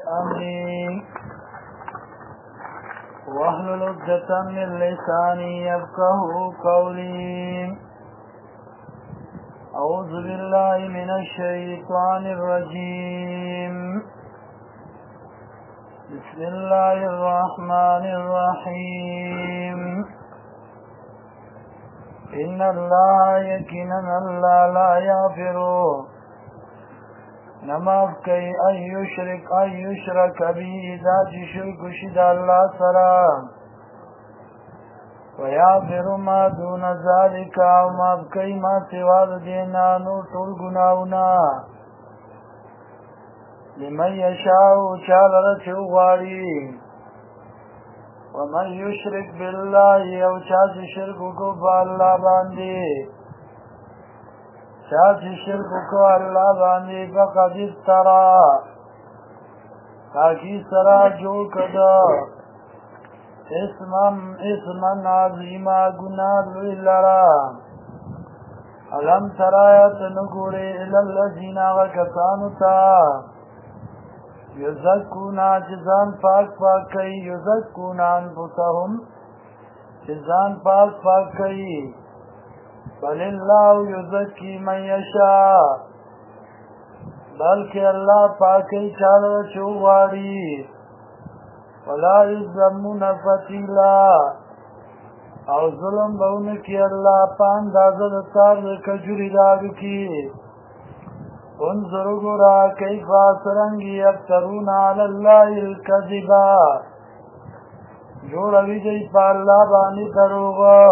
أمري واحلل عقدة من لساني يفقهوا قولي. أعوذ بالله من الشيطان الرجيم. بسم الله الرحمن الرحيم. إن الله يقينا الله لا يغفر نماف كي أن يشرك به ذات شرك شد الله سلام ويغفر ما دون ذلك وما كي ما سوى دينا نوتل گناونا لمن يشاء شال رچو غاري. ومن يشرك بالله او چاچ شرک کو بالله باندې چاچ شرک کو الله باندې فقد افترى تاکي سرا جو کدا اسمن عظیما گناہ لوی لرا. علم ترایت نگوری الالذین وکسانو تا یزکونا جزان پاک پاک کئی یزکونا انفسهم جزان پاک پاک کئی بل اللہ یزکی من یشا بلکہ اللہ پاکی چالا چواری ولا یظلمون فتیلا او ظلم بونکی اللہ پاندازد تار کجوری دارو کی. انظروا گرا کیف سرنگی یفترون علی اللہ الکذبا جو روی دی پا اللہ بانی دروغا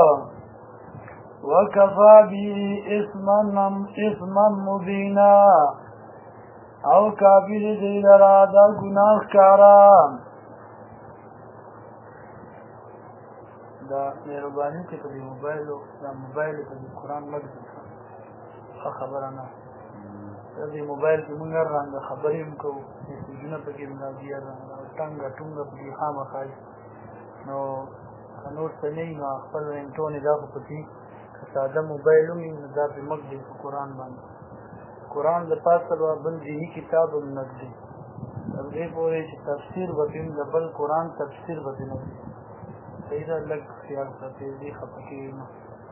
وکفا بی اسما مبینا او کافی دی لرادا گناہ کارا. دا مهربانی که په موبایل په قرآن مګ خبرانه دې موبایل کې موږ رنګ خبرې هم کوو میسیجونه پکې راځي ټنګه ټونګه پکې خامخای نو نور څه نه نو خپل رنګټون دا په پکې ساده موبایل هم نو دا په مګ دی قرآن باندې قرآن د پاسه بل دیني کتاب هم نه دی دې پورې چې تفسیر وکړم د بل قرآن تفسیر وکړم صحیح ده لږ خیال ساتئ دې خفه کېږي نو.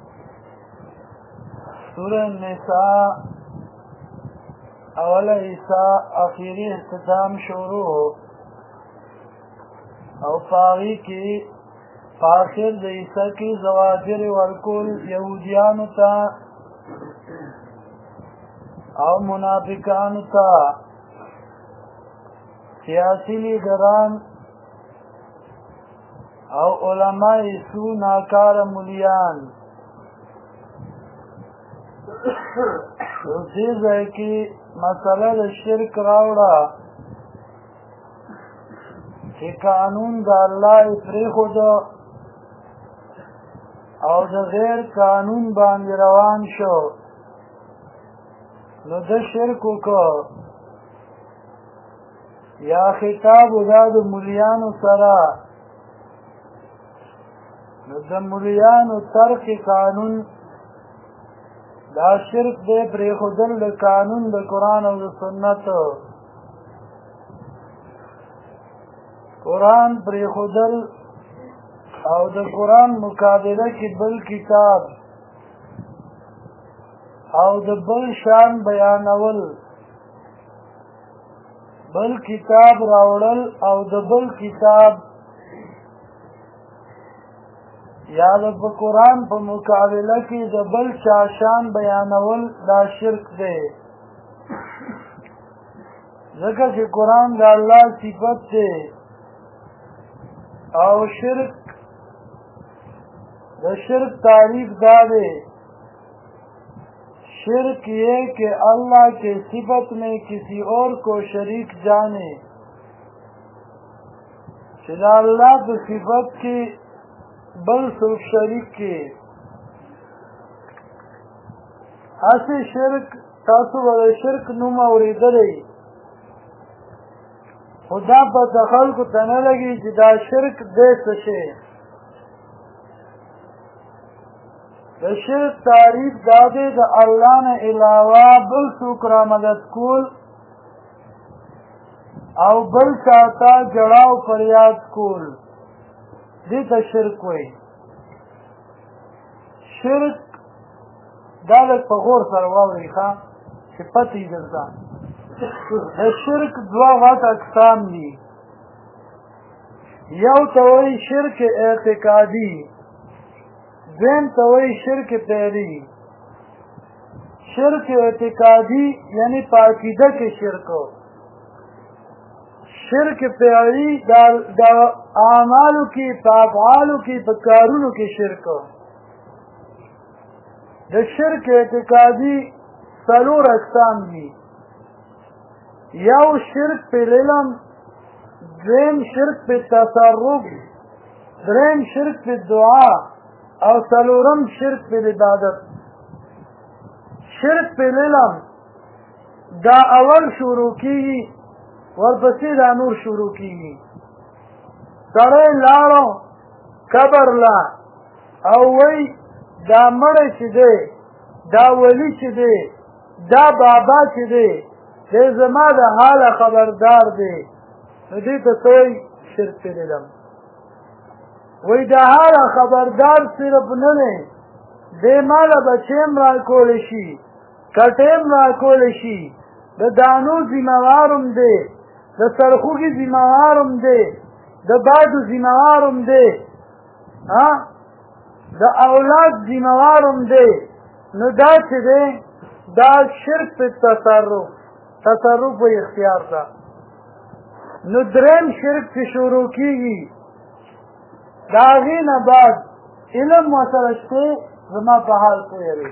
سوره النساء اول عیسیٰ اخیری اختتام شروع او پاغی کی پاخر د عیسیٰ کی زواجر ورکول یهودیانو تا او منافقانو تا سیاسی لیڈران او علماء سو ناکار ملیان. دوسری ځای کی مسئلہ د شرک راوڑا چې قانون د الله پرېښود او د غیر قانون باندې روان شو نو د شرک وکړ. یا خطاب دا د ملیانو سره نو د ملیانو ترک قانون دا شرک دے پریخودل دا قانون دا قرآن و دا سنت. قرآن پریخودل او دا قرآن مقابلہ کی بل کتاب او دا بل شان بیانول بل کتاب راوڑل او دا بل کتاب یا د قرآن په مقابله کې د بل چا شان بیانول دا شرک دی. ځکه چې قرآن د الله صفت دی او د شرک تعریف دا دی شرک یہ کہ اللہ کے صفت میں کسی اور کو شریک جانے چې اللہ په صفت کې بل څوک شریک کی. اسی شرک تاسو ول شرک نوم اوریدلی خدا په خلکو ته نه لګي چې دا شرک دې څه شي. د شرک تعریف دا دی د الله نه علاوه بل څوک را مدد کول او بل چاته جړاو فریاد کول دې ته شرک وایي. شرک دا لږ په غور سره واورئ ښه چې پته یې درته. د شرک دوه غټ اقسام دي. یو ته وایي شرک اعتقادي، دویم ته وایي شرک فعلي. شرک اعتقادي یعنی په عقیده کې شرک، شرک فعلي د اعمالو کې په افعالو کې په کارونو کې شرک. د شرک اعتقادي څلور اقسام دي. یو شرک په علم، دویم شرک په تصرف، دریم شرک په دعا او څلورم شرک په عبادت. شرک په علم دا اول شروع کیږي ورپسې دا نور شروع کیږي. سړی لاړو قبر لا او وی دا مړی چې دی، دا ولی چې دی، دا بابا چې دی، دی زما د حاله خبردار دی، نو دې ته څه وایي؟ شرک په علم. وی د حاله خبردار صرف نه دی، دی ماله بچیم راکولی شي، کټیم راکولی شي، د دانو ذمهوارم دی، د سرخوږي ذمهوارم دی، د بادو ذمهوارم دی، د اولاد ذمهوارم دی. نو دا چې دی دا شرک په تصرف، تصرف په اختیار ده. نو دریم شرک چې شروع کیږي د هغې نه بعد علم ورسره شته، زما په حال پوهېږي،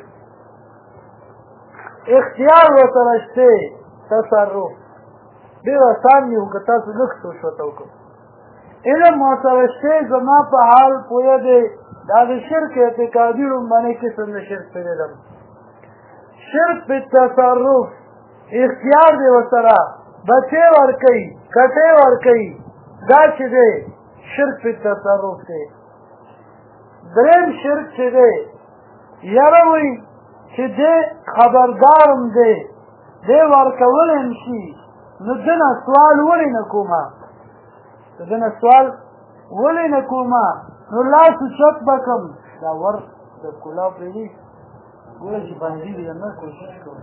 اختیار ورسره شته، تصرف ډېر اسان دی که تاسو لږ سوچ ورته وکړو. علم ورسره شته، زما په حال پوهېږي. دا د شرک اعتقادي لومړنی قسم د شرک په علم. شرک په تصرف اختیار دی ورسره، بچې ورکوي، کټې ورکوي، دا چې دی شرک په تصرف دی. دریم شرک چې دی یاره وایي چې دی خبردارم دی، دی ورکولی هم شي، نو ده نه سوال ولې نه کومه، ده نه سوال ولې نه کومه، نو لاس اوچت به کړم. دا ور د ښکلا پرېږدي، ګوره چې بندي وي نه کوشش کوم.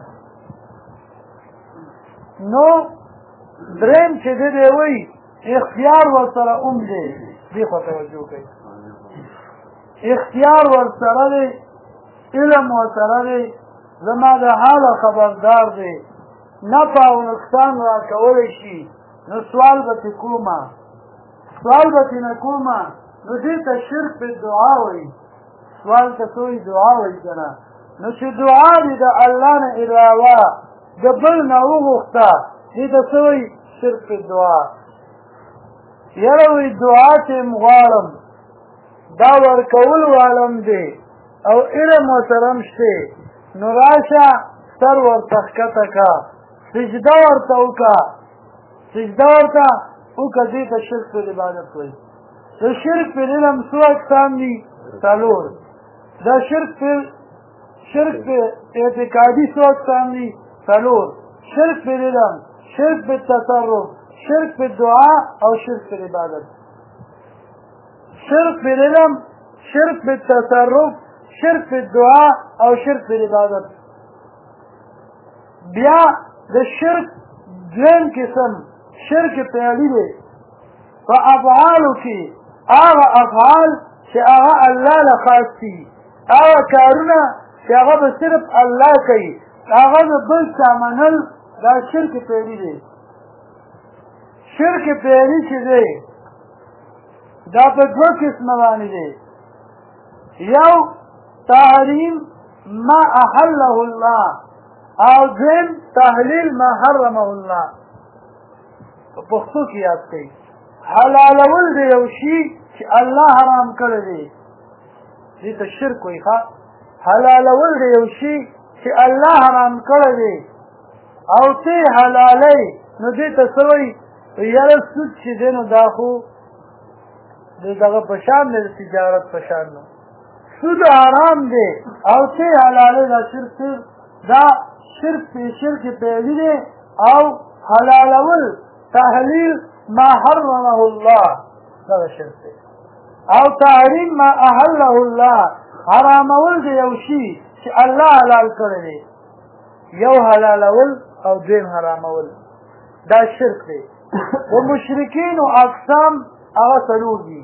نو دریم چې دی دی وایي اختیار ورسره هم دی، دې خوا توجه کوئ، اختیار ورسره دی، علم ورسره دی، زما د حاله خبردار دی، نفع او نقصان راکولی شي، نو سوال به ترې کومه، سوال به ترې نه کومه. نو دې ته شرک په دعا وایي. سوال ته څه وایي؟ دعا وایي که نه. نو چې دعا دې د الله نه علاوه د بل نه وغوښته، دې ته څه وایي؟ شرک په دعا. یاره وایي دعا چې م غواړم، دا ورکول والم دی او علم ورسره هم شته، نو راشه سر ورته ښکته که، سجده ورته وکړه، سجده ورته وکړه، دې ته شرک په عبادت وایي. د شرک په علم څو اقسام دي؟ څلور. دا شرک په اعتقادي څو اقسام دي؟ څلور. شرک په علم، شرک په تصرف، شرک په دعا او شرک په عبادت. شرک په علم، شرک په تصرف، شرک په دعا او شرک په عبادت. بیا د شرک دویم قسم شرک فعلي دی. په افعالو کې هغه افعال چې هغه الله له خاص دي، هغه کارونه چې هغه به صرف الله کوي، هغه د بل چا منل، دا شرک فعلي دی. شرک فعلي چې دی دا په دوه قسمه باندې دی. یو تحریم ما احله الله او دویم تحلیل ما حرمه الله. په پښتو کې یاد کړئ، حلالول د یو شي چې الله حرام کړی دی، دې ته شرک وایي. ښه، حلالول د یو شي چې الله حرام کړی دی او ته حلالوي، نو دې ته څه وایي؟ یاره سود چې دی نو دا خو د دغه په شان دی، د تجارت په شان نو سود حرام دی او ته حلالوي، دا شرک، دا شرک فعلي دی. او حلالول تحلیل ما حرمه الله دا شرک دی او تحریم ما احله الله حرامول د یو شي چې الله حلال کړی دی یو حلالول او دویم حرامول دا شرک دی و مشرکین و اقسام هغه څلور دي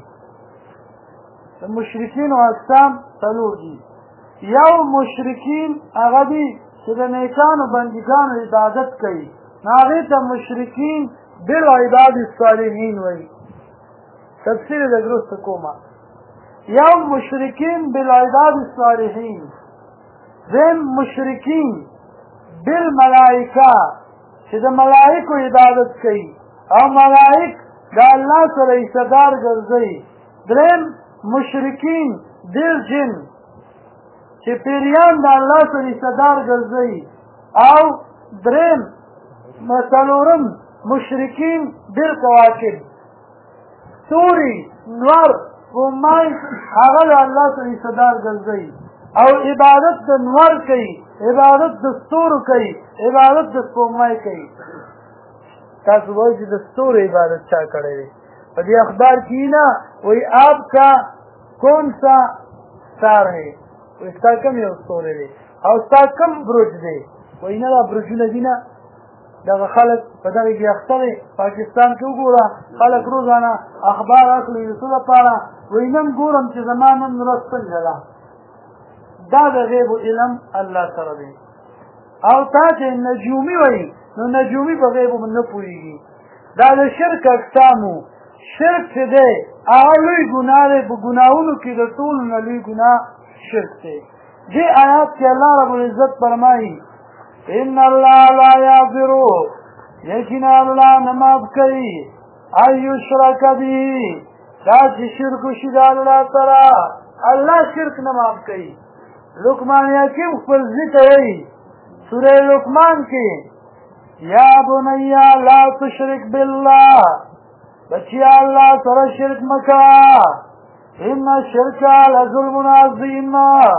د مشرکین و اقسام څلور دي یو مشرکین هغه دي چې د نیکانو بندګانو عبادت کوي هغې ته مشرکین بالعباد الصالحین وایي تفسیر د درست کومه یو مشرکین بالعباد الصالحین دویم مشرکین بالملائکه چې د ملائکو عبادت کوي او ملائک د الله سره حصهدار ګرځوي دریم مشرکین بالجن چې پیریان د الله سره حصهدار ګرځوي او دریم څلورم مشرکین بالکواکب ستوري نور سپوږمۍ هغه د الله سره حصهدار ګرځوي او عبادت د نور کوي عبادت د ستورو کوي عبادت د سپوږمۍ کوي تاسو وایئ چې د ستورو عبادت چا کړی دی په دې اخبار کې نه وایي آپ کا کون سا ستار ہے وایي ستا کوم یو ستوری دی او ستا کوم برج دی وایي نه دا برجونه دي نه دغه خلک په دغه کې اخته دی پاکستان کې وګوره خلک روزانه اخبار اخلي د څه لپاره وایي نن ګورم چې زما نن ورځ څنګه ده دا د غیب علم الله سره دی او تا چې نجومي وایي نو نجومي په غیب نه پوهېږي دا د شرک اقسامو شرک چې دی هغه لوی ګناه دی په ګناهونو کې د ټولو نه لوی ګناه شرک دی دې آیات کې الله رب العزت فرمایي ان الله لا یغفر یقینا الله نه معاف کوي ان یشرک به دا چې شرک وشي د الله سره الله شرک نه معاف کوي لقمان حکیم خپل ذکر وایي سوره لقمان کې یا بنیا لا تشرک بالله بچیا الله سره شرک مکا ان الشرک لظلم عظیم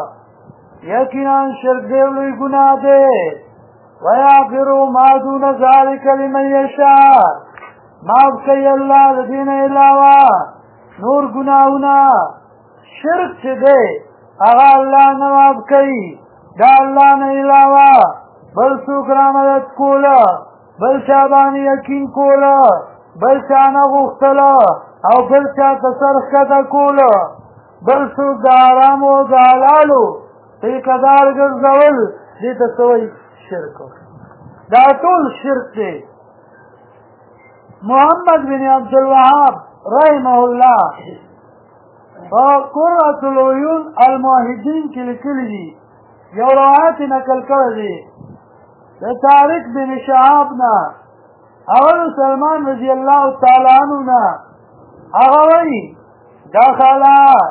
یقینا شرک دی لوی ګناه دی ویغفر ما دون ذلک لمن یشاء معاف کوي الله د دې نه علاوه نور ګناهونه شرک چې دی هغه الله نه معاف کوي دا الله نه علاوه بل څوک رامدد کوله بل چا باندې یقین کوله بل چا نه غوښتله او بل چا ته سر ښکته کوله بل څوک د حرامو د حلالو ټیکهدار ګرځول دې ته څه وایي شرک دا ټول شرک دی محمد بن عبدالوهاب رحمه الله په قرة العیون الموحدین کې لیکلي دي یو روایت نقل کړی دی د طارق بن شهاب نه اول سلمان رضی الله تعالی عنہ نه هغه وایي دخل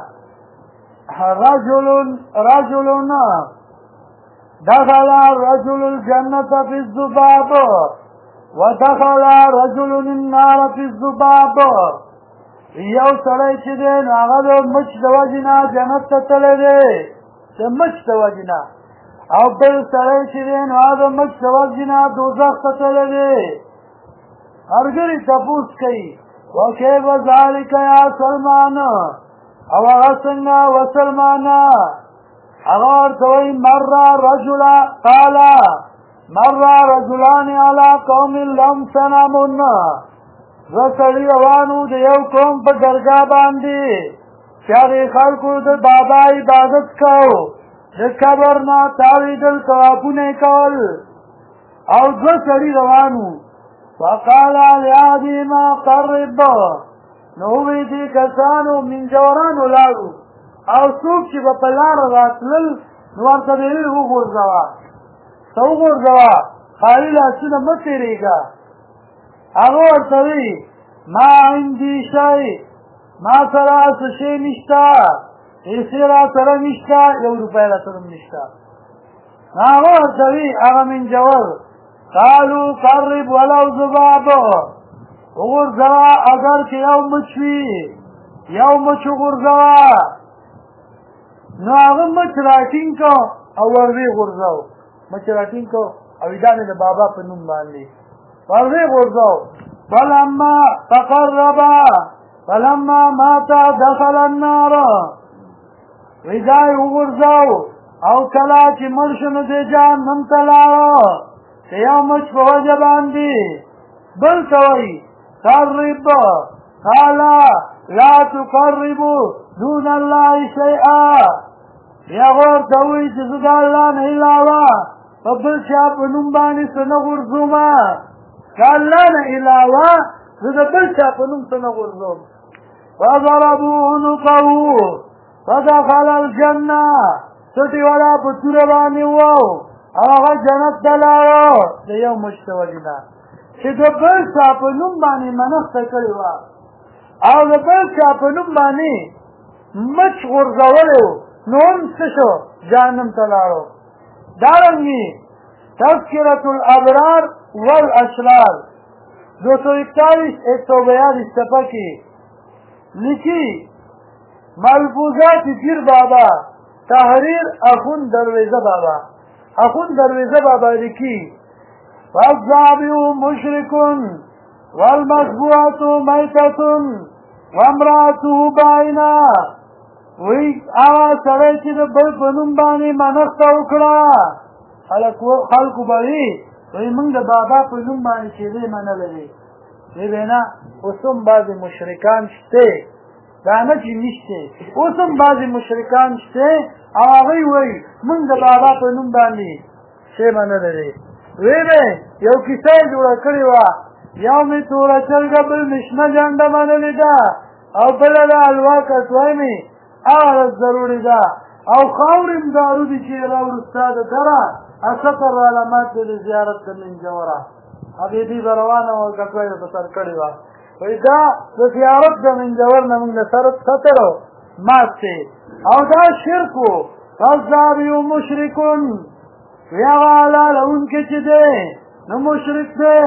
رجل الجنة في الذباب ودخل رجل النار في الذباب یو سړی چې دی نو هغه د مچ د وجې نه جنت ته تللی دی د مچ د وجې نه او بل سړی چې دی نو هغه د مچ د وجې نه دوزخ ته تللی دی ملګري تپوس کوي وکیف ذلک یا سلمان او هغه څنګه وسلمانه هغه ورته وایي قال مر رجلان على قوم لهم صنم دوه سړي روانو د یو قوم په درګاه باندې چې هغې خلکو د بابا عبادت کو د قبر نه تاوېدل طوافونه یې کول او دوه سړي روانو فقال لأحدهما قرب نو ووایي دې کسانو منجوران ولاړو او څوک چې به په لاره راتلل نو ورته به یې وغورځوه ته وغورځوه خالي لاسونه مه تېرېږه هغه ورته وایي ما عندي شی ما سره څه شی نشته پیسې را سره نشته 1 روپۍ را سره نشته هغه ورته وایي هغه منجور قالوا قرب ولو ذباب وغورځوه اگر که یو مچ وي یو مچ وغورځوه نو هغه مچ راټینګ کو او ور ویې غورځاو مچ راټینګ کو او دا مې د بابا په نوم باندې ور ویې غورځاو فلما تقربا فلما مات دخل النار ویدای وګرځاو او کله چې مړ شو نو دې جهنم ته لاړو چې یو مچ په وجه باندې بل ته وایي قرب قال لا تقربوا دون الله شيئا بیا ورته وایي چې زه د الله نه علاوه په بل چا په نوم باندې څه نه غورځومه د الله نه علاوه زه د بل چا په نوم څه نه غورځوم فضربوا عنقه فدخل الجنه څټې والا په توره باندې وو او هغه جنت ته لاړو د یو مچ د وجې نه چې د بل چا په نوم باندې منښته کړې وه او د بل چا په نوم باندې مچ غورځولی و نو هم څه شو جهنم ته لاړو دارنګې تذکرة الابرار والاشرار 241 صفحه کې لیکي ملفوظات پیر بابا تحریر اخون درویزه بابا اخون درویزه بابا لیکي فالذابح مشرک والمذبوحة میتة وامرأته باینه وی هغه سړی چې د بل په نوم باندې منښته وکړه خلکو به وي وایي موږ د بابا په نوم باندې چې دی منلی دی وی نه اوس هم بعضې مشرکان شته دا نه چې نشته اوس هم بعضې مشرکان شته او هغوی وایي موږ د بابا په نوم باندې شی منلی دی وی دی یو کیسه یې جوړه کړې وه یو مې توره چرګه بل مې شنه جنډه منلې ده او بله د حلوا کټوی مې هغه ضروري ده او خاورې م دارو دي چې راوړو ستا د دره اسطر علامات د زیارت د منجوره حبیبي به روانه وه کټوی یې په سر کړې وه وایي دا د زیارت د منجور نه موږ د سطر مات دی او دا شرک و فالذابح مشرک وی هغه حلالونکی چې دی نو مشرک دی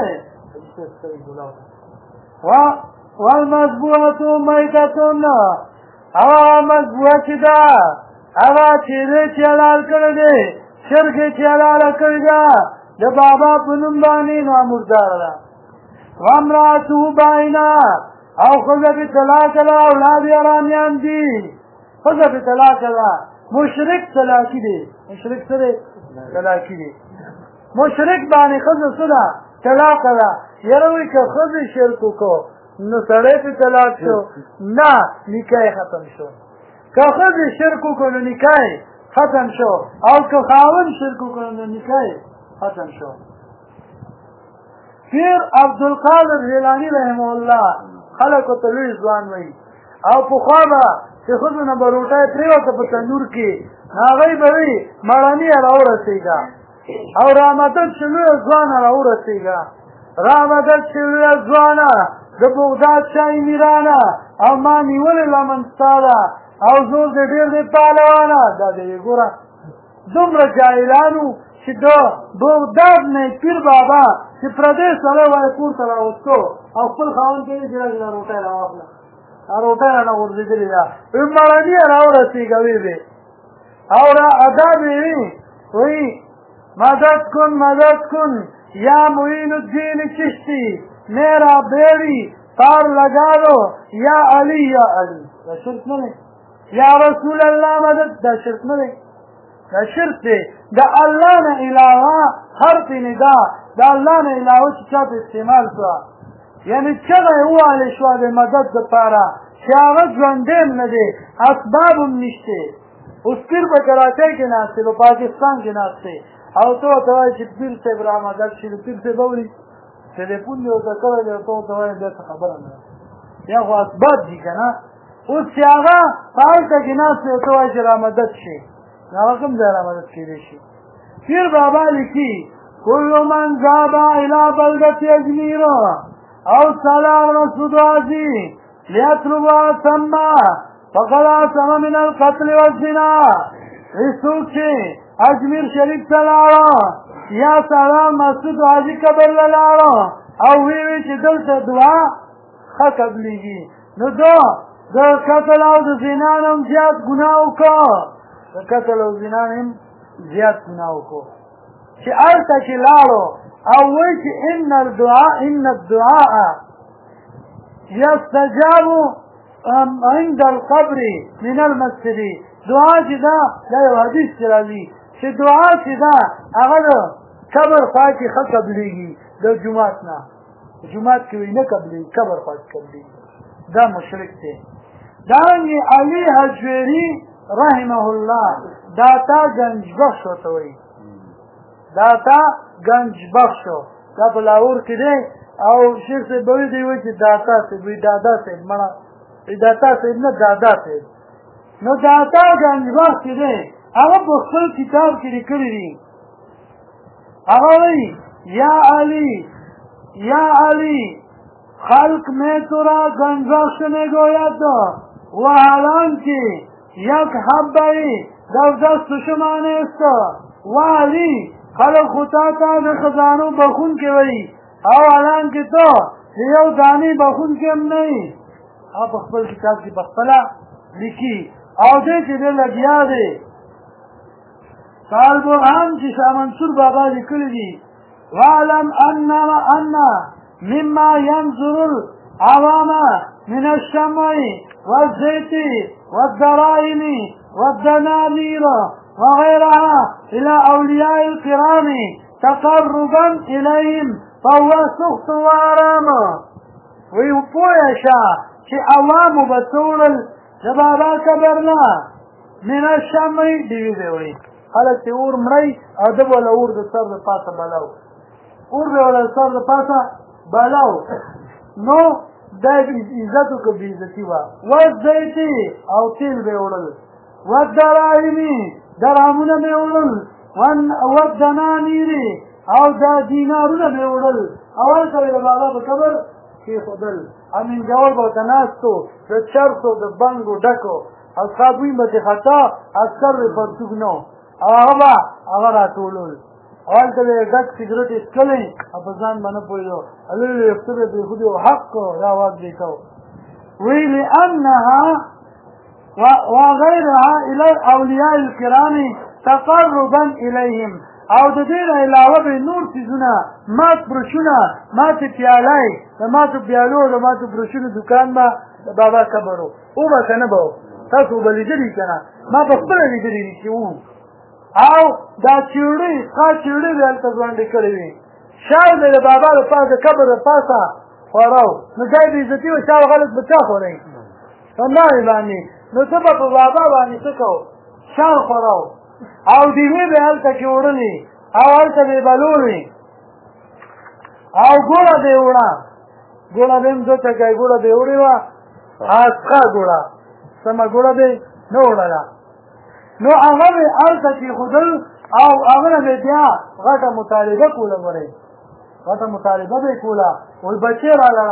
والمذبوحة میتة هغه مذبوحه چې ده هغه چیرې چې حلال کړی دی شرک یې چې حلاله کړې ده د بابا په نوم باندې نو مرداره ده وامرأته باینه او ښځه پې طلاقه ده اولاد یې حرامیان دي ښځه پې طلاقه ده مشرک طلاقي دی مشرک څه دی طلاقي دی مشرک باندې ښځه څه ده طلاقه ده یاره وایي که ښځې شرک وکړو نو سړی پې طلاق شو نه نکاح یې ختم شو که ښځې شرک وکړو نو نکاح یې ختم شو او که خاوند شرک وکړو نو نکاح یې ختم شو پیر عبدالقادر جیلاني رحمه الله خلکو ته لوی ځوان وایي او پخوا به چې ښځو نه به روټۍ پرېوته په تنور کې هغوی به وي مړني یې راورسېږه او رامدد چې لویه ځوانه راورسېږه رامدد چې لویه ځوانه د بغداد شاهي میرانه او ما نیولې لمن ستا ده او زور دې ډېر دی پهلوانه دا دې وي ګوره دومره جاهلانو چې د بغداد نه پیر بابا چې پردی سړی وایي کور ته راوستو او خپل خاوند ته یې ګیله ګیله روټۍ راواخله روټۍ رانه غورځېدلې ده وایي مړني یې راورسېږه ویې وې او ادا مې وي وایي مدد کن یا معین الدین چشتی میرا بیڑی تار لگا دو یا علی دا شرک نه یا رسول الله مدد دا شرک نه دا شرک دی دا الله نه علاوه حرف ندا دا الله نه علاوه چې چا په استعمال شوه یعنی چغه یې ووهلې شوه د مدد دپاره چې هغه ژوندی هم نه دی اسباب هم نشته اوس پیر په کراچۍ کې ناست دی په پاکستان کې ناست دی او ته ورته وایې چې پیر صاحب را مدد شي نو پیر صاحب اوري ټلیفون دې ورته کړی دی ته ورته وایې بیا څه خبره نه ده یا خو اسباب دي که نه اوس چې هغه په هلته کې ناست دی ورته وایې چې را مدد شي نو هغه کوم ځای را مدد کېدی شي پیر بابا لیکي کل من ذهب الى بلدة اجمیر او سلام رسول عزی لیطلبها ثم فقد عصم من القتل والزنا څوک چې اجمیر شریف ته لاړه یا سلام مسعود حاجي قبر له لاړه او وی چې دلته دعا ښه قبلېږي نو دا د قتل او د زنا نه هم زیات ګناه وکړه د قتل او زنا نه هم زیات ګناه وکړو چې هلته چې لاړو او وایي چې ان الدعاء یستجاب عند القبر من المسجد دعا چې دا یو حدیث چې راځي چې دعا چې دا هغه د قبر خوا کې ښه قبلېږي د جومات نه جومات کې وي نه قبلېږي قبر خوا کې قبلېږي دا مشرک دی دارنګې علي حجویري رحمه الله داتا گنج بخش ورته وایي داتا گنج بخش دا په لاهور کې دی او شیخ صاحب به دی وایي چې داتا صاحب وي دادا صاحب مړه داتا صاحب نه دادا صاحب نو داتا گنج بخش چې دی هغه په خپل کتاب کې لیکلي دي هغه وایي یا علی خلق میں ترا گنج بخش میں گوید و حالانکه یک حبهی در دست شمانه است و علی خلق خطا تا د خزانو بخون کې وایي او حالانکه تو یو دانی بخون کې هم نه وي هغه په خپل کتاب کې په خپله لیکي او دې چې دی لګیا دی سال برهان چې شاه منصور بابا لیکلي دي واعلم ان مما ينظر العوام من الشمع والزيت والدراهم والدنانير وغيرها إلى أولياء الكرام تقربا إليهم فهو سخط وحرام ويپويشا چې عوام بتوړل د بابا قبرنا من الشمع دی وی خلک ته اور مړی او د بل اور د سر د پاسه بلاو اور د ول سر د پاسه بلاو نو د عزت کو بی عزتی وا وزیتی او تیل به وړل ودراهمی درامونه به وړل ودنانیری او دا دینارونه به وړل اول کله د بابا په قبر کې خدل امین جواب او تناستو د چرسو د بنګو ډکو او صابوی به خطا اثر پرتګ نو هغه راټولول اول کله ډک سیګریټ اسکلې په ځان باندې پویلو الله یو څه به خو حق را واځ دیکاو ویلی انها وغيرها الى الاولياء الكرام تقربا اليهم او د دې علاوه به نور څیزونه مات برشونه مات پیالای د مات پیالو د مات برشونو دکان ما بابا کبرو او ما کنه به تاسو بل دې کنه ما په خپل دې دې چې وو او دا چوړي ول ته ځوان لیکلې وي شاو د بابا په پاسه قبر په پاسه خوراو نو دای دې عزت او شاو غلط بچا خورې والله باندې نو څه په بابا باندې څه کو شاو خوراو او دیوی به هلته کې وړلې او هلته به بلولې او ګوړه به وړه ګوړه به هم ځکه کوي ګوړه به وړې وه اسخه ګوړه سمه ګوړه به نه وړله نو هغه به هلته کېښودل او هغه به بیا غټه مطالبه کوله ورې غټه مطالبه به یې کوله وایي بچې راله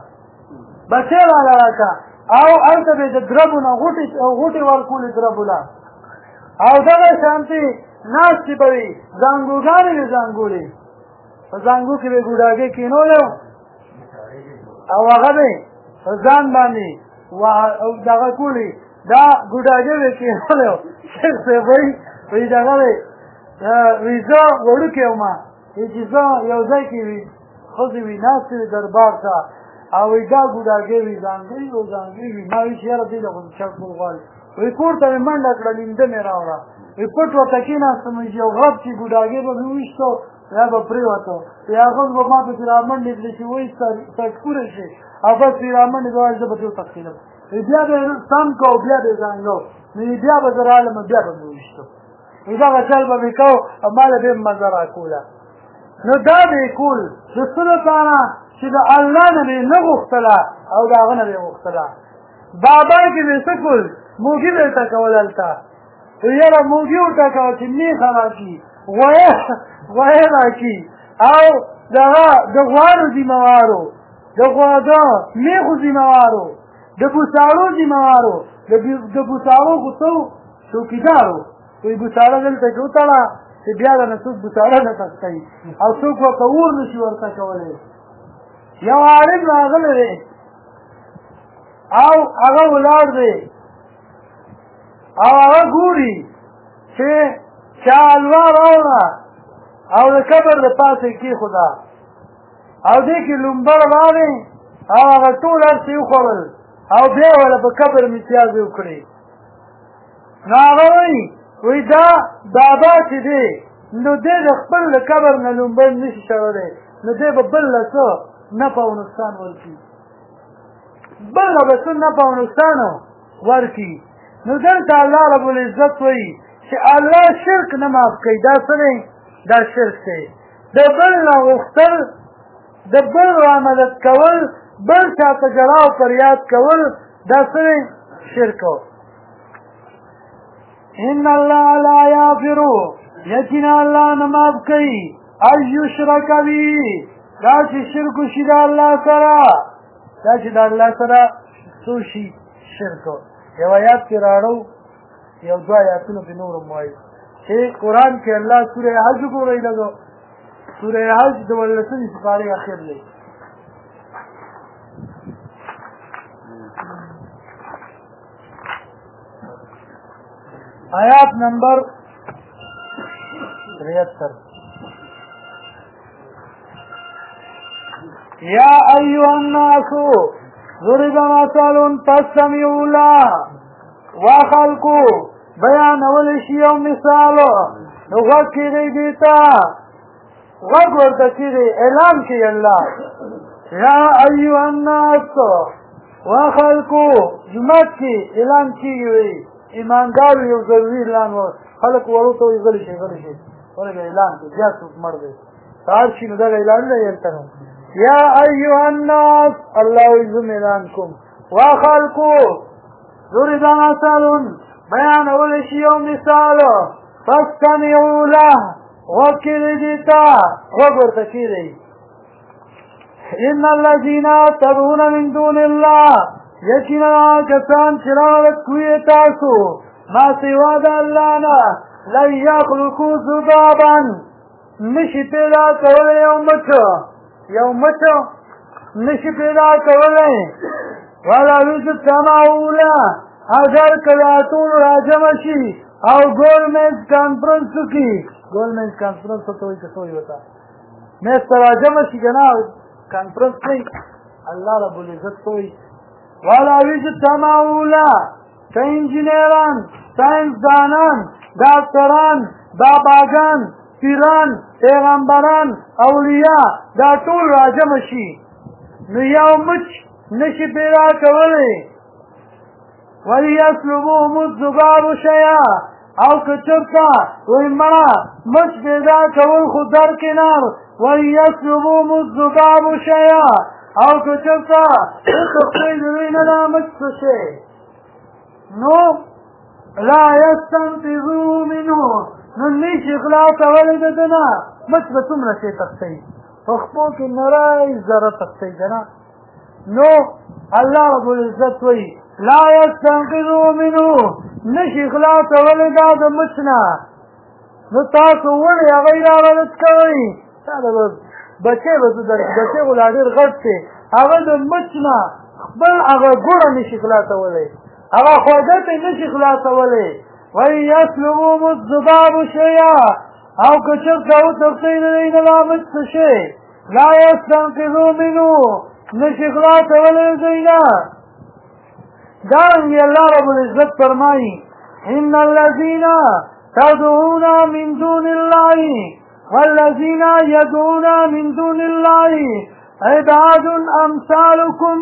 راکه او هلته به د دربو نه غوټې ورکولې دربو له او دغه شانتي ناستې به وي زانګوګانې به زانګولې په زانګو کې به ګوډاګې کېنولو او هغه به په ځان باندې دغه کولې دا ګوډاګې به کېنولو شیخ صاحب وایي دغه وایي زه وړوکی ومه چې زه یو ځای کې وي ښځې وي ناستې وي دربار ته او وایي دا ګوډاګې وي زانګې وي ما وایي چې یاره دې له خو چک بل غواړي وی کور ته مې منډه کړه لینده مې راوړه وی پټ ورته کېناستم یو غب چې ګوډاګې به مې وویشتو یا به پرېوتو وی هغه به ما پسې رامنډې کړې چې وایي سټکوره شي او بس وی رامنډې به وایي زه به ترې وتښتېدم وی بیا به یې سم کو بیا به یې زانګو نو بیا به زه رالم بیا به مې وویشتو وی دغه چل به مې کو او ما له به یې مزه راکوله نو دا به یې کول د څه لپاره چې د الله نه به یې نه غوښتله او د هغه نه به یې غوښتله بابا کې به یې څه کول موږي به ټکول هلته یاره موږي وټکوه چې میخه راکړي غویه راکړي او دغه د غواړو ذمهوارو د میخو ذمهوارو د بوساړو ذمهوارو د بوساړو خو څو چوکیدارو وایي بوساړه دلته کې وتړه چې بیا دنه څوک بوساړه نه تښتوي او څوک ورته اور نه شي ورته کولی یو عالم راغلی دی او هغه ولاړ دی او هغه ګوري چې چا حلوا راوړه او د قبر د پاسه یې کېښوده او دې کې لومبر راغی او هغه ټول هر څه وخوړل او بیا وله په قبر امتیازې وکړې. نو هغه وایي دا بابا چې دی نو دی د خپل د قبر نه لومبی نشي شړلی، نو دی به بل له څه نفع او نقصان ورکړي، بل له به څه نفع او نقصان ورکړي. نو دلته الله رب العزت وایي چې الله شرک نه معاف کوي. دا څه دی؟ دا شرک دی. د بل نه غوښتل، د بل را مدد کول، بل چاته ژړا او فریاد کول، دا څه دی؟ شرک. ان الله لا یغفر، یقینا الله نه معاف کوي ان یشرک به، دا چې شرک وشي د الله سره، دا چې د الله سره څه شي؟ شرک. یو آیات کې راړو، یو دوه آیاتونه پې نور هم وایي چې قرآن کې الله سوره حج ګورئ لږ، سوره حج د 18 سپارې اخر دی. آیات نمبر 73. یا ایها الناس ضرب مثل فاستمعوا له، وخلقو بیانول شي یو مثال، نو غږ کېږئ دې ته، غږ ورته کېږئ، اعلان کوي الله. یا ایها الناس وخلقو جمعت کې اعلان کېږي، وایي ایماندار یو ضروري اعلان و، خلک ورو ته وایي غلی شئ غلی شئ، ورګه اعلان کوي بیا څوک مړ دی سهار شي نو دغه اعلان نه هلته نه. یا ایها الناس الله وایي زه مې اعلان کوم. وخلقو ضرب مثل بیانول شي یو مثال، فاستمعوا له، غوږ کېږئ دې ته، غوږ ورته کېږئ. ان الذین تدعون من دون الله، یقینا کسان چې راوړل کوي تاسو ما سوا د الله نه، لن یخلقوا ذبابا، نشي پیدا کولی یو مچه، یو مچه نشي پیدا کولی. ولا یجتمعوا له، اگر کله ټول راجمع شي او ګورنمنټ کانفرنس وکړي، ګورنمنټ کانفرنس ته وایي که څه وایي ورته میز ته راجمع شي که نه کانفرنس کوي، الله رب العزت ته وایي ولا یجتمعوا له، که انجینران، ساینسدانان، ډاکټران، باباګان، پیران، پیغمبران، اولیاء دا ټول راجمع شي نو یو مچ نشي پیدا کولی. وَلِيَسْلُبُهُمُ الذُّبَابُ شَيْئًا، او که چرته وایي مړه مچ پیدا کول خو درکنار، وَلِيَسْلُبُهُمُ الذُّبَابُ شَيْئًا، او که چرته وتښتوي د دوی نه دا مچ څه شی، نو لا یستنقذوه منه، نو نشي خلاصولی د ده نه. مچ به څومره شی تښتوي، په خپو کې نری ذره تښتوي که نه. نو الله رب العزت وایي لا یستنقذوه منه، نشي خلاصولی دا د مچ نه. نو تاسو ولې هغوی رامدد کوئ؟ تا د بچی به زه بچی خو لا ډېر غټ دی، هغه د مچ نه خپل هغه ګوړه نشي خلاصولی، هغه خوږه یې نشي خلاصولی. وایي یسلبهم الذباب شیئا، او که چېرته وتښتوي د دوی نه دا مچ څه شی، لا یستنقذوه منه، نشي خلاصولی د دوی نه. دارنگی اللہ رب العزت فرمائی ان الذین تدعون من دون اللہ والذین یدعون من دون اللہ عباد امثالکم،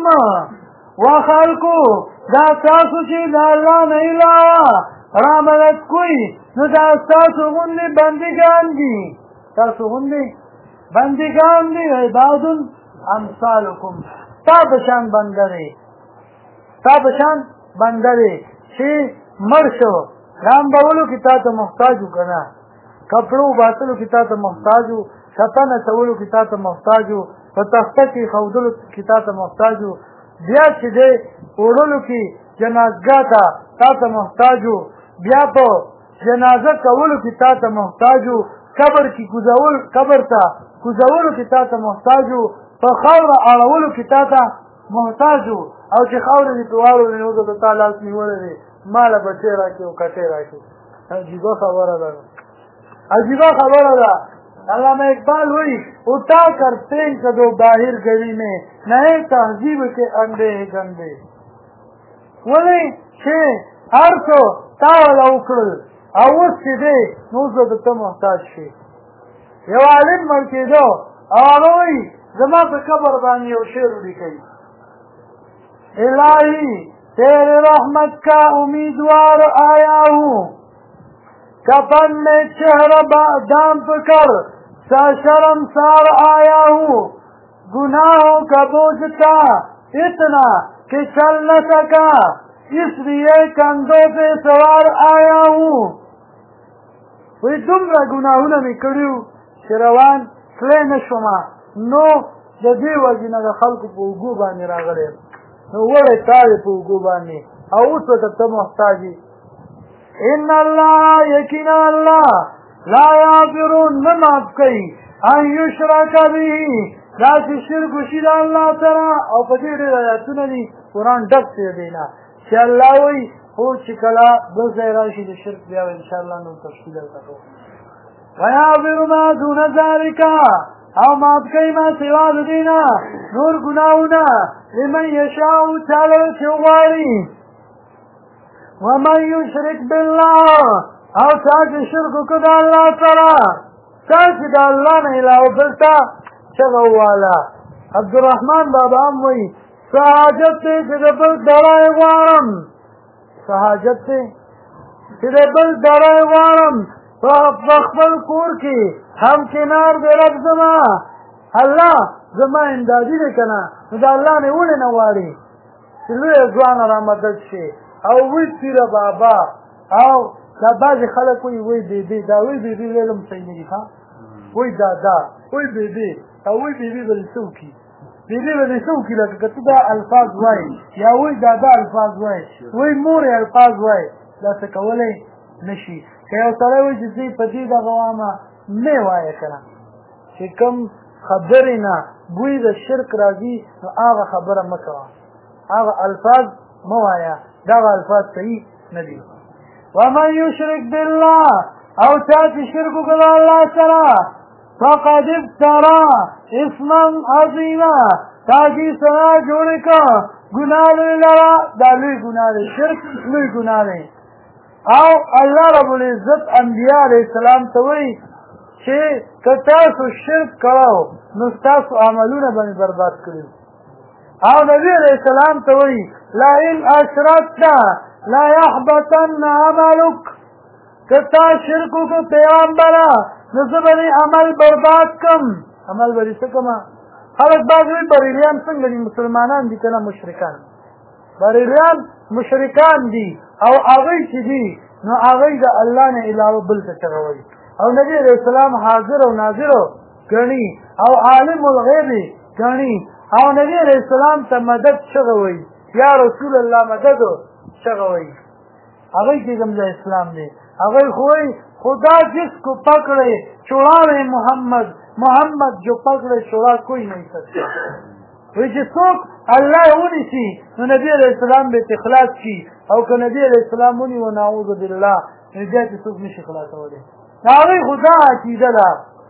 وخلقو دا تاسو چې دا اللہ نه علاوه رامدد کوي نو دا تاسو غوندې بندگان دي، تاسو غوندې بندگان دي، عباد امثالکم، تا بشان بنده دی، تا بشان بنده دی چې مړ شو رامبولو کې تا ته محتاج و که نه، کپړو باسلو کې تا ته محتاج و، شته نڅولو کې تا ته محتاج و، په تخته کې ښودلو کې تا ته محتاج و، بیا چې دی وړلو کې جنازګاه ته تا ته محتاج و، بیا په جنازه کولو کې تا ته محتاج و، قبر کې قبر ته کوزولو کې تا ته محتاج و، په خاوره اړولو کې تا ته محتاج و، او چې خاوره دې پرې واړولې نو د تا لاس نیولی دی ماله بچی راکړي او کټی راکړي. عجیبه خبره ده، عجیبه خبره ده. علامه اقبال وایي उठा कर फेंक दो बाहर गली में, नए तहजीब के अंडे गंदे। वली छे हर तो तावला उकड़ल और सीधे नूज़ दत्ता मोहताज छे। यव आलिम मलके दो आरोई जमा पे कबर बानी और शेर लिखई। इलाही तेरे रहमत का उम्मीदवार आया हूँ, कफन में चेहरा दांप कर शर्मसार आया हूँ। गुनाहों का बोझ था इतना कि चल न सका, इसलिए कंधों पे सवार आया हूँ। वही दुमरा गुनाहों में कड़ियो शरवान क्ले नशमा नो जदी वजिना का खल्क पोगू बानी रागले नो वड़े तारे पोगू बानी और उस वक्त मोहताजी। इन अल्लाह यकीना अल्लाह ला याफिरून न माफ कई अन युशरका बिही राशि शिरक शिरा अल्लाह तरा और पतिड़े आयातुन दी कुरान डक से देना कि अल्लाह वही हो चिकला बस राशि शिरक दिया इंशाअल्लाह नो तफसील करो। वयाफिरू मा दून ज़ालिका और माफ कई मा सिवा देना नूर गुनाहुना लिमन यशाउ चालो चुवारी। वमन युशरिक बिल्लाह और साथ शिरक खुदा अल्लाह तआला साथ अल्लाह ने इलाह बिल्ता चलो वाला। अब्दुर्रहमान बाबा वही सहाजत जबल दराए वारम सहाजत जबल दराए वारम फखबल कोर की हम किनार दे रब जमा अल्लाह जमा इमदादी ने कना अल्लाह ने उन्हें नवारी सिलवे जवान रा मदद से और वही पीर बाबा और बाज खलक कोई वही बेबी दा वही बेबी लेलम सही नहीं था वही दादा वही बेबी और वही बेबी बलसू की बेबी बलसू की लगता अल्फाज वाई या वही दादा अल्फाज वाई वही मोर अल्फाज वाई जैसे कवले नशी क्या सारे वही जिससे पति का गवामा ने वाया करा कि कम खबरना बुई द शिरक राजी तो आगा खबर मकवा आगा अल्फाज मवाया दागा अल्फाज सही नदी। वमन युशरिक बिल्लाह और साथ शिरक खुदा अल्लाह तआला फक़द इफ्तरा इस्मन अज़ीमा ताकि सना जोड़े का गुनाह लड़ा दाली गुनाह शिरक लुई गुनाह और अल्लाह रब्बुल इज्जत अंबिया अलैहिस्सलाम तो वही छे कतासु शिरक कराओ नुस्तासु अमलुना बनी बर्बाद करी और नबी अलैहिस्सलाम तो वही ला इन अशरकता ला यहबतन अमलुक कता शिरक को पैगंबरा नजबनी अमल बर्बाद कम अमल बरी से कमा हर बात में बरीलियान संग मुसलमानान दी कना मुशरिकान बरीलियान मुशरिकान दी और आगई दी न आगई दा अल्लाह ने इलावा बिल से चगवई और नबी अलैहिस्सलाम हाजिर और नाजिर गणी और आलिमुल गैब गणी और नबी अलैहिस्सलाम त मदद चगवई या रसूल अल्लाह मदद चगवई आगई की गमजा इस्लाम ने अगर कोई खुदा जिसको पकड़े छुड़ावे मोहम्मद मोहम्मद जो पकड़े छुड़ा कोई नहीं सकता। वही जिसको अल्लाह होनी थी तो नबी अलैहिस्सलाम ने इखलास की और को नबी अलैहिस्सलाम होनी व नाऊज़ु बिल्लाह निजात सुख में इखलास हो गए नावे खुदा अकीदा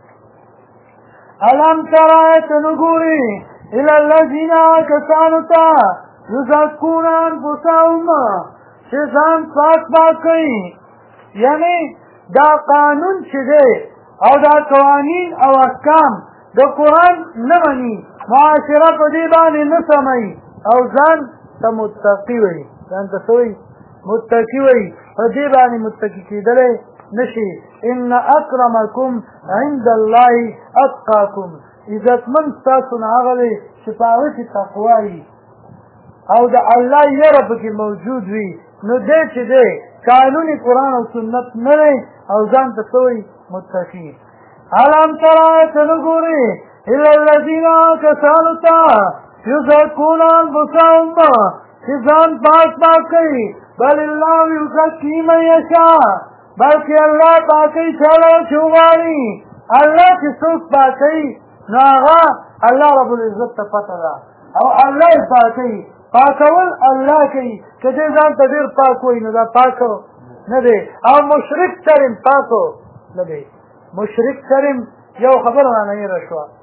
अलम तरा तनुगुरी इला लजीना कसानुता युज़कुना अनफुसहुम शेजान पाक बाकई यानी दा कानून छिदे और दा कवानीन और अहकाम दा कुरान न मनी माशरा पदीबानी न समई और जान मुत्तकी वही जान तसोई मुत्तकी वही पदीबानी मुत्तकी की दले नशी इन अक्रमकुम इंदल्लाहि अत्काकुम इज्जतमंद तासुन आगले सिपाही की तकवाई और दा अल्लाह ये रब की मौजूद हुई न दे छिदे कानूनी कुरान और सुन्नत मरे और जान तसोई मुत्तकी अलम तरा तनुगुरी इला लजीना कसानुता युज़कुना अनफुसहुम किसान पाक बाकई बल अल्लाह युज़क्की मन यशा बल्कि अल्लाह बाकई चलो छुवारी अल्लाह की सुख बाकई नागा अल्लाह रब्बुल इज्जत का पता और अल्लाह बाकई पाकवल अल्लाह की कदे जान तदीर पाक कोई न पाको न दे और मुशरिक करीम पाको न दे मुशरिक करीम यो खबर नहीं रशवा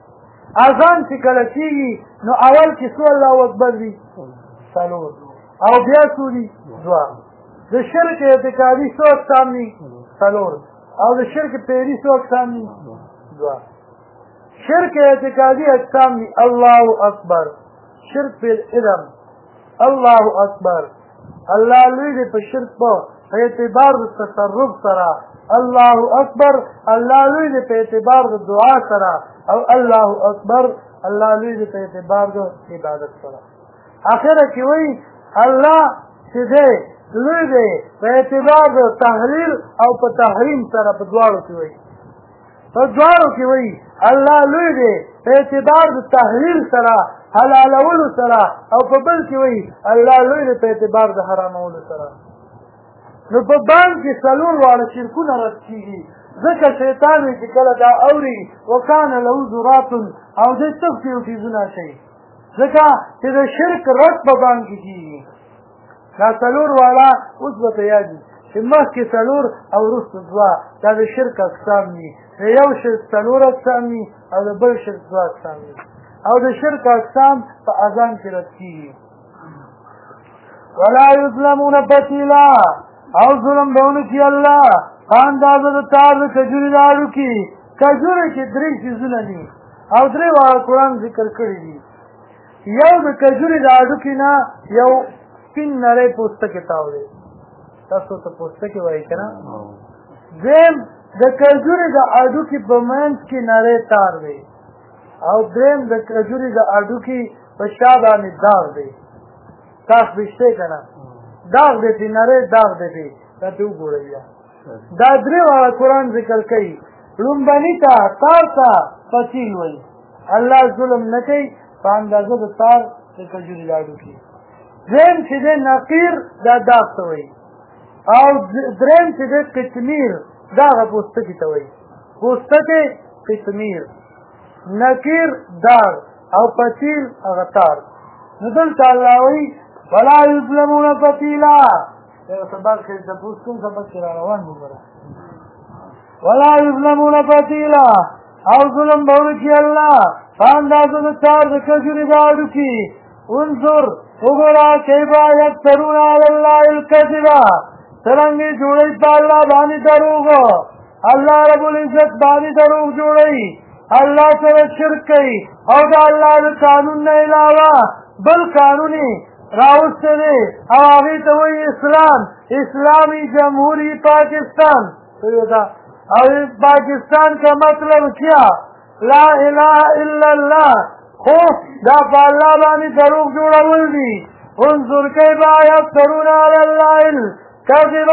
اذان چې کله کېږي نو اول کې څو الله اکبر وي 4 او بیا څو دي 2 د شرک اعتقادي څو اقسام دي 4 او د شرک پیري څو اقسام دي 2 شرک اعتقادي اقسام دي الله اکبر شرک بالعلم الله اکبر الله لوی دی په شرک په اعتبار د تصرف سره الله اکبر الله لوی دی په اعتبار د دعا سره او الله اکبر الله لوی دی په اعتبار د عبادت سره اخره کې وایي الله چې دی لوی دی په اعتبار د تحلیل او په تحریم سره په دواړو کې وایي په دواړو کې وایي الله لوی دی په اعتبار د تحلیل سره حلالولو سره او په بل کې وایي الله لوی دی په اعتبار د حرامولو سره نو په بام کې 4 واړه شرکونه رد کېږي ځکه شیطان وایي چې کله دا اوري وکانه له ذرات او دې تفکې یو څیزونه شي ځکه چې د شرک رد په بام کې کېږي دا 4 واړه اوس به ته یاد وي چې مخکې 4 او وروسته 2 دا د شرک اقسام دي د یو شرک 4 اقسام دي او د بل شرک 2 اقسام دي او د شرک اقسام په اذان کې رد کېږي ولا یظلمون فتیلا او ظلم بونه کی الله اندازه د تار د کجوري داړو کی کجوري کې 3 چیزونه دي او 3 واړه قرآن ذکر کړی دي یو د کجوري داړو کې نه یو سپین نری پوستکی تاولی تاسو ته پوستکی وایي که نه دویم د کجوري د اډو کې په منځ کې نری تار دی او دریم د کجوري د اډو کې په شا باندې داغ دی تاسو بشته که نه داغ دی پې نری داغ دی پې دا ته وګورئ بیا دا 3 واړه قرآن ذکر کوي لومبني ته تار ته فتیل وایي الله ظلم نه کوي په اندازه د تار د کجوري د اډو کې دریم چې دی نقیر دا داغ ته وایي او دریم چې دی قطمیر دا هغه پوستکي ته وایي پوستکی قطمیر نقیر داغ او فتیل هغه تار نو دلته الله وایي ولا یظلمون فتیلا یو سبق کې تپوس کوم سبق کې را روان وګوره ولا یظلمون فتیلا او ظلم به ونکړي الله په اندازه د تار د کجوري د اډو کې انظر وګوره کیف یفترون علی الله الکذب څرنګه جوړوي په الله باندې دروغ الله رب العزت باندې دروغ جوړوي الله سره شرک کوي او د الله د قانون نه علاوه بل قانوني راوسته دی او هغې ته وایي اسلام اسلامی جمهوری پاکستان او پاکستان کا مطلب کیا لا الہ الا اللہ خو دا په الله باندې دروغ جوړول دي انظر کیف یفترون علی الله الکذب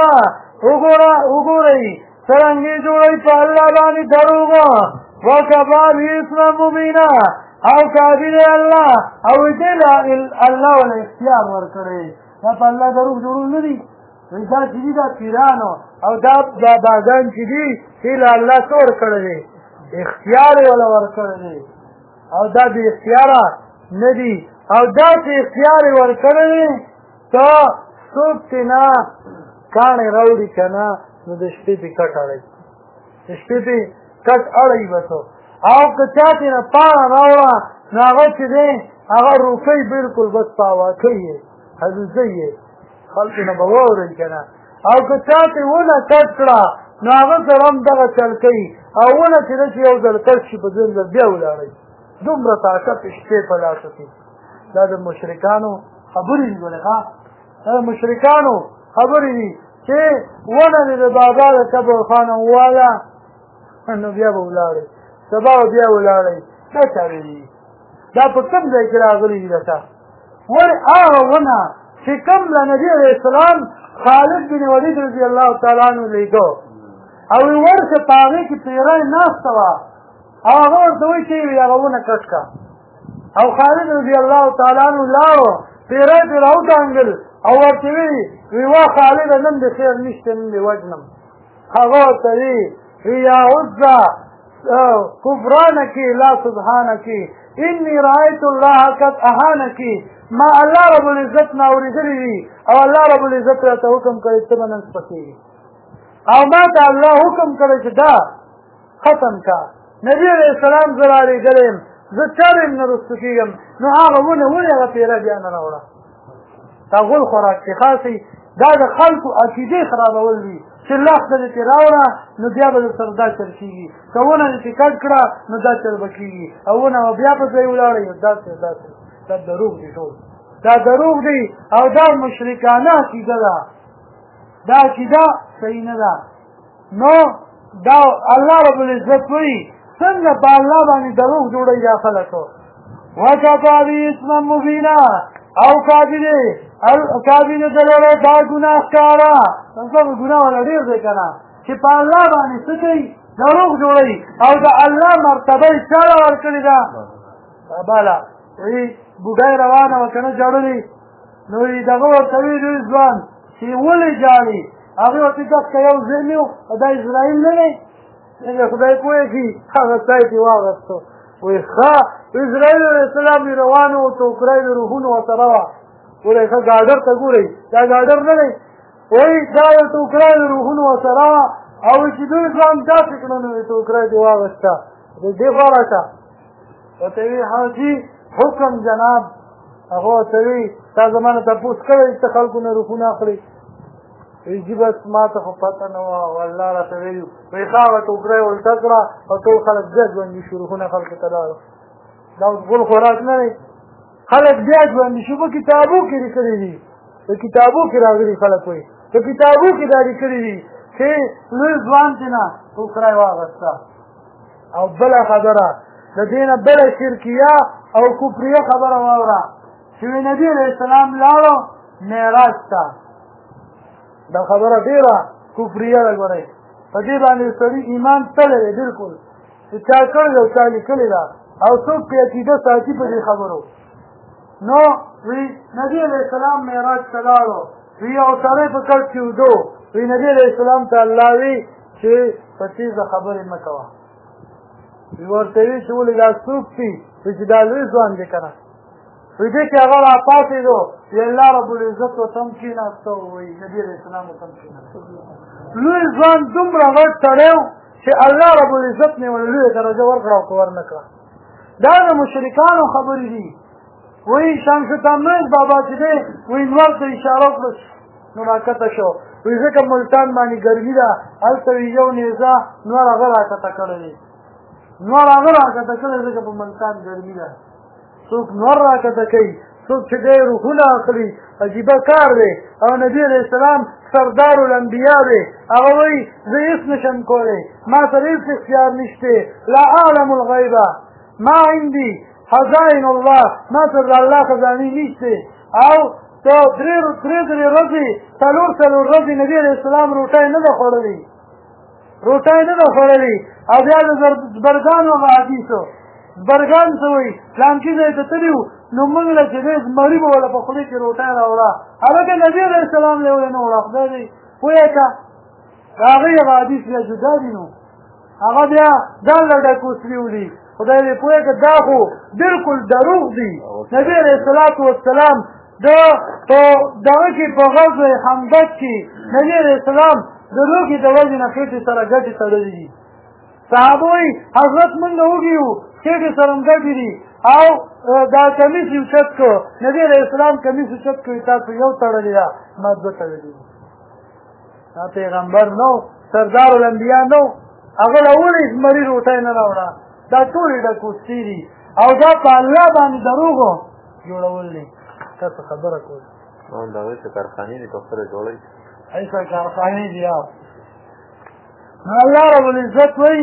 وګورئ څرنګه جوړوي په الله باندې دروغ وکفی به اثما مبینا او کافی دی الله او دې الله ول اختیار ورکړي دا په الله دروغ جوړول نه دي دا چې دي دا پیرانو او دا باباګان چې دي چې الله څور کړی اختیار ولا ورکړي او دا د اختیاره نه دي او دا چې اختیار ورکړی ته څوک چې نه کاڼې راوړي که نه نو د شپې پې کټ اړوي د شپې پې کټ اړوي به ته او که چا چې نه پاڼه راوړه نو هغه چې دی هغه روکۍ بلکل بس په هوا کوي یې حلوزوي یې خلکو نه به واورئ که نه او که چا چې ونه کټ کړه نو هغه سره هم دغه چل کوي او ونه چې ده چې یو ځل کټ شي په دویم ځل بیا ولاړئ دومره طاقت شپې په لاسو کې دا د مشرکانو خبرې دي ګورې ښه دا د مشرکانو خبرې دي چې ونه دې د بابا د قبر خانه وواله نو بیا به ولاړئ سبا به بیا ولاړئ دا چا ویلي دا په کوم ځای کې راغلي دي درته ولې هغه ونه چې کوم له نبي علیه السلام خالد بن ولید رضی الله تعالی عنه لیږه او ورشه په هغې کې پیری ناسته وه او هغه ورته وایي چې وي هغه ونه کټ کړه او خالد رضی الله تعالی عنه لاړو پیری پرې راوټانګل او ورته وی وا خالده نن د خیر نشته نن دې وجنم هغه ورته وی یا عزه کفرانکی لا سبحانکی انی رأیت الله قد اهانکی ما الله رب العزت نه اورېدلي دي او الله رب العزت راته حکم کړی ته به نن سپکېږي او ما ته الله حکم کړی چې دا ختم کا نبی علیه السلام زه رالیږلی یم زه چارې نه رسته کېږم نو هغه ونه ولې هغه پیره بیا نه راوړه دا غول خوراک چې خاصې دا د خلکو عقیدې خرابول وي چې لخته دې ترې راوړه نو بیا به درسره دا چل کېږي که ونه دې چې کټ کړه نو دا چل به کېږي او ونه به بیا په ځای ولاړه یو داسې دا دروغ دي ټول دا دروغ دی او دا مشرکانه عقیده ده دا عقیده صحیح نه ده نو دا الله رب العزت وایي څنګه په الله باندې دروغ جوړوي دا خلکو وکفا به اسما مبینا او کافي دې دلته دا ګناه ښکاره څنګه ګناه ولا ډېر دی که نه چې په الله باندې څه کوي دروغ جوړوي او د الله مرتبه یې چا له ورکړې ده بالا وایي بوډۍ روانه وه که نه ژړلې نو دغه ورته وي لوی ځوان چې ولې ژاړي هغې ورته داسې یو ځای و دا اسرائیل نه دی خدای پوهېږي هغه ځای کې واغېستو وایي ښه اسرائیل علیه السلام یې روان و ټوکری د روحونو ورسره وه ګورئ ښه ګاډر ته ګورئ دا ګاډر نه دی وایي دا یو ټوکری د روحونو ورسره وه او چې دوی ځان داسې کړه نو ټوکری دې واغېسته دې خوا راشه ورته وي حاجي حکم جناب هغه ورته وي تا زما نه تپوس کړی ته خلکو نه روحونه اخلي وایي جي بس ما ته خو پته نه وه او الله راته ویلي وایي ښه هغه ټوکری ولټه کړه او ټول خلک بیا ژوندي شو روحونه خلکو ته لاړو دا اوس ګل خوراک نه دی خلک بیا ژوندي شو په کتابو کې لیکلي دي په کتابو کې راغلي خلک وایي په کتابو کې دا لیکلي دي چې لوی ځوان چې نه ټوکری واغېسته او بله خبره د دې نه بله شرکیه او کفریه خبره واوره چې نبي علیه السلام لاړو معراج ته دا خبره ډېره کفریه ده ګورئ په دې باندې سړي ایمان تللی دی بلکل چې چا کړې ده او چا لیکلې ده او څوک پرې عقیده ساتي په دې خبرو نو وی نبي علیه السلام معراج ته لاړو وی یو سړی په کټ کې ودو وی نبي علیه السلام ته الله وی چې په تیزه خبرې مه کوه وی ورته وي چې ولې دا څوک دي چې دا لوی ځوان دی که نه وی دې کې هغه راپاڅېدو وی الله رب العزت ورته هم کېناسته وی نبي علیه السلام ورته هم کېناسته لوی ځوان دومره غټ سړی و چې الله رب العزت مې ورته لویه درجه ورکړه او که ورنه کړه دا د مشرکانو خبرې دي وی شمس تبریز بابا چې دی وی نور ته اشاره وکړه نو راکته شو وی ځکه ملتان باندې ګرمي ده هلته وي یو نیزه نور هغه راکته کړی نور هغه راکته کړی ځکه په ملتان ګرمي ده څوک نور راکته کوي څوک چې دی روحونه اخلي عجیبه کار دی او نبي علیه السلام سردار الانبیا دی هغه وایي زه هېڅ نشم کولی ما سره هېڅ اختیار نشته لا اعلم الغیبه ما عندي خزائن الله ما سره الله خزانې نشته او درې ورځې څلور ورځې نبي علیه السلام روټۍ نه ده خوړلې او بیا د زبرګانو هغه حدیثو زبرګان څه وایي پلانکي ځای ته تلي وو نو موږ له چې دی زمري به وله په خولې کې روټۍ راوړه هلکه نبي علیه السلام له ولې نه وړه خدای دی پوهې که د هغې هغه حدیث بیا جدا دي نو هغه بیا ځان له ډکوسري وړي خدای دې پوهې که دا خو بلکل دروغ دي نبي علیه الصلاة والسلام په دغه کې په غزوه خندق کې نبي علیه السلام د لوږې د وجې نه خېټې سره ګټې تړلي دي صحابه وایي حضرت موږ وږي وو خېټې سره هم ګټې دي او دا کمیس یې اوچت کړو نبي علیه السلام کمیس اوچت کړو تاسو یو تړلې ده ما دوه تړلي دي دا پیغمبر نو سردار الانبیا نو هغه له ولې زمري روټۍ نه راوړه دا ټولې ډکوستي دي او دا په الله باندې دروغو جوړول دي تاسو خبره کول دا وایي چې کارخانې دي په خپله جوړوي ایسا کارخانې دي الله رب العزت وایي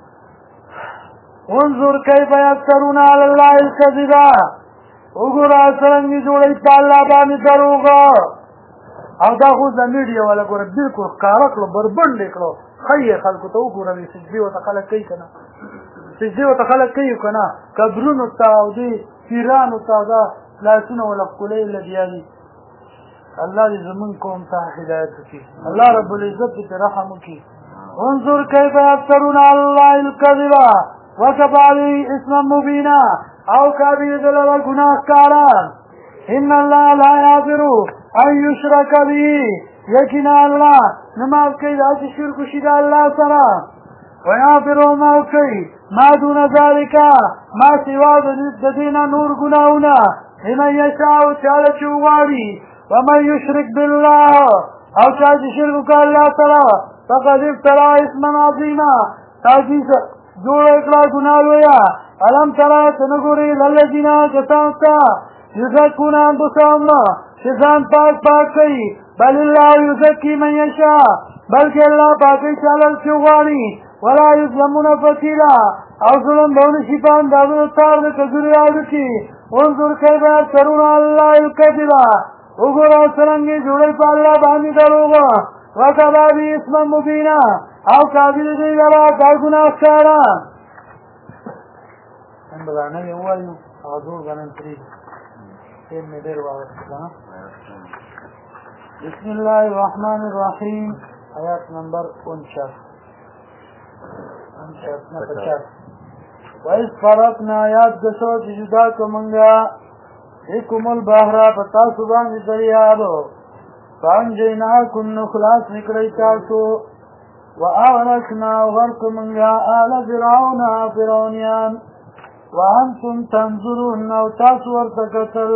انظر کیف یفترون علی الله الکذب وګوره څرنګه جوړوي په الله باندې دروغ او دا خو د میډیا والا ګوره بلکل ښکاره کړو بربنډ یې کړو ښه یې خلکو ته وګوروي سجدې ورته خلک کوي که نه سجدې ورته خلک کوي که نه قبرونو ته او دې پیرانو ته دا لاسونه وله ښکلۍ لګیا دي الله دې زمونږ قوم ته هدایت وکړي الله رب العزت دې پرې رحم وکړي انظر کیف یفترون علی الله الکذب وکفی به اسما مبینا او کافي دې له ګناه ښکاره ان الله لا یغفر ان یشرک به یقینا الله نه معاف کوي دا چې شرک وشي د الله سره ویغفر ما کوي ما دون ذلك ما سوا د دینه نور ګناهونه لمن یشاء چاله چې وغواړي ومن یشرک بالله او چا چې شرک وکړي الله سره فقد افترى اثما عظیما تاکي جوړه کړه ګناه لویه الم ترى ته نه ګورې للذین کسانو ته یزکون انفسهم چې ځان پاک کوي بل الله یزکي من یشاء بلکې الله پاکوي چاله چې وغواړي ولا یظلمون فتیلا او ظلم به ونه شي په اندازه د تار د کجورې یادو کې انظر کیف یفترون علی الله الکذب وګوره څرنګه جوړوي په الله باندې دروغ وکفی به اسما مبینا او کافي د دوی لپاره دا ګناه ښکاره همدغه یې ووایو هغه زور غنم پرېږدي تېل مې ډېر واغېسته بسم الله الرحمن الرحیم آیات نمبر 49 وَإِذْ فَرَقْنَا یاد دسو چې جدا کومنګا بكم البحر پتاسو باندې دریاب فانجیناکم نو خلاص نکړی تاسو واغرقنا غرق منګا آل فرعون فرعونیان وانتم تنظرون او تاسو ورته کتل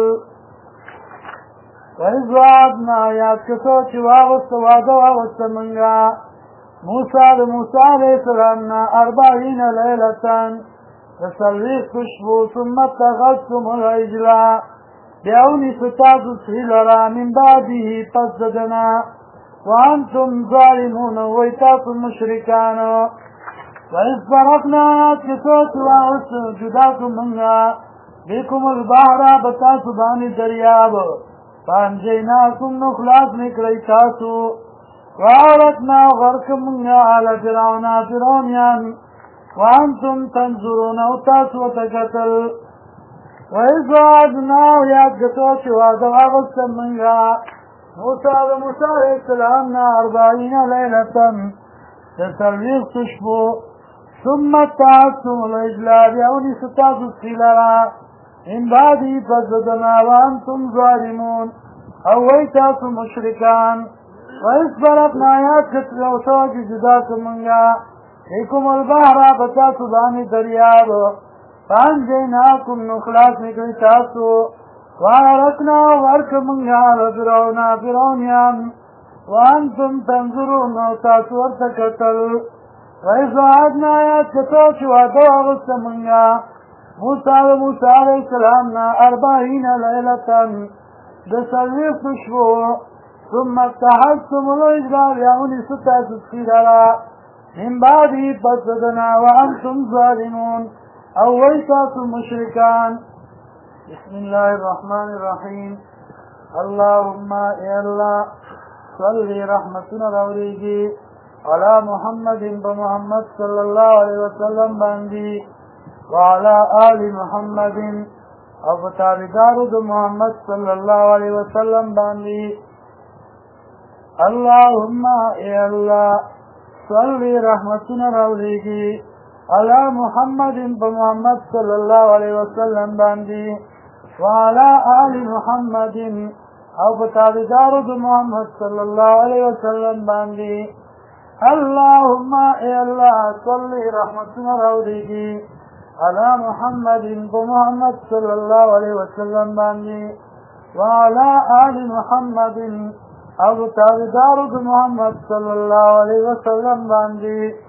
وَإِذْ وَعَدْنَا یاد کسو چې واغسته منګا موسی علیہ السلام نا 40 لیلتان فسلویخ شپو ثم اتخذتم العجل بیاونی ستاسو سیلرا من بعده پس ددنا وانتم ظالمون ویتاسو مشرکان وإذ فرقنا کسوت واغس جداکم منگا بیکم البحر بتاسو بانی دریاب فانجیناکم نخلاص نکلی تاسو وعرقنا غرق منگا على فرعونیان وانتم تنظرون او تاسو تکتل وإذ وعدنا یاد کسو چې وعده واغسته منگا موسی علیہ السلام نا 40 لیلتن تسلویخ شپو ثم اتخذتم العجل بیاونی ستاسو سیلرا من بعدی فزدنا وانتم ظالمون او ویتاسو مشرکان وإذ فرقنا یاد کسو چې جدا کمنگا بیکم البحر بتاسو بانی دریاب فانجیناکم نخلاص نکلی تاسو وارکنا ورک منگا فرعونیان وانتم تنظرون او تاسو ورته کتل وإذ وعدنا یاد کسو چې وعده واغسته منگا موسی علیہ السلام نا 40 لیلتن دسلویخ شپو ثم اتخذتم العجل بیاونی ستاسو سیلرا من بعدی پسدنا وانتم ظالمون او ویتاسو مشرکان بسم الله الرحمن الرحیم اللهم اے اللہ صلی رحمتنا روریگی علی محمد بمحمد صلی اللہ علیہ وسلم باندی وعلى آل محمد او تابعدارو د محمد صلی اللہ علیہ وسلم باندی اللهم اے اللہ صلی رحمتنا رولیگی علی محمد بمحمد صلی اللہ علیہ وسلم باندی وعلى آل محمد او تابعدارو د محمد صلی اللہ علیہ وسلم باندی اللهم اے اللہ صلی رحمتنا رولیگی علی محمد بمحمد صلی اللہ علیہ وسلم باندی وعلى آل محمد او تابعدارو د محمد صلی اللہ علیہ وسلم باندی